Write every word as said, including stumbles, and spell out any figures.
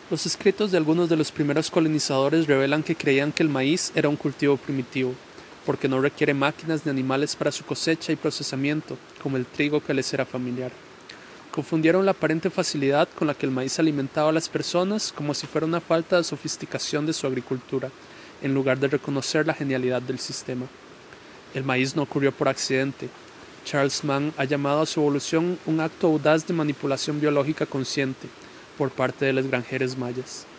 Los escritos de algunos de los primeros colonizadores revelan que creían que el maíz era un cultivo primitivo, porque no requiere máquinas ni animales para su cosecha y procesamiento, como el trigo que les era familiar. Confundieron la aparente facilidad con la que el maíz alimentaba a las personas como si fuera una falta de sofisticación de su agricultura, en lugar de reconocer la genialidad del sistema. El maíz no ocurrió por accidente. Charles Mann ha llamado a su evolución un acto audaz de manipulación biológica consciente por parte de los granjeros mayas.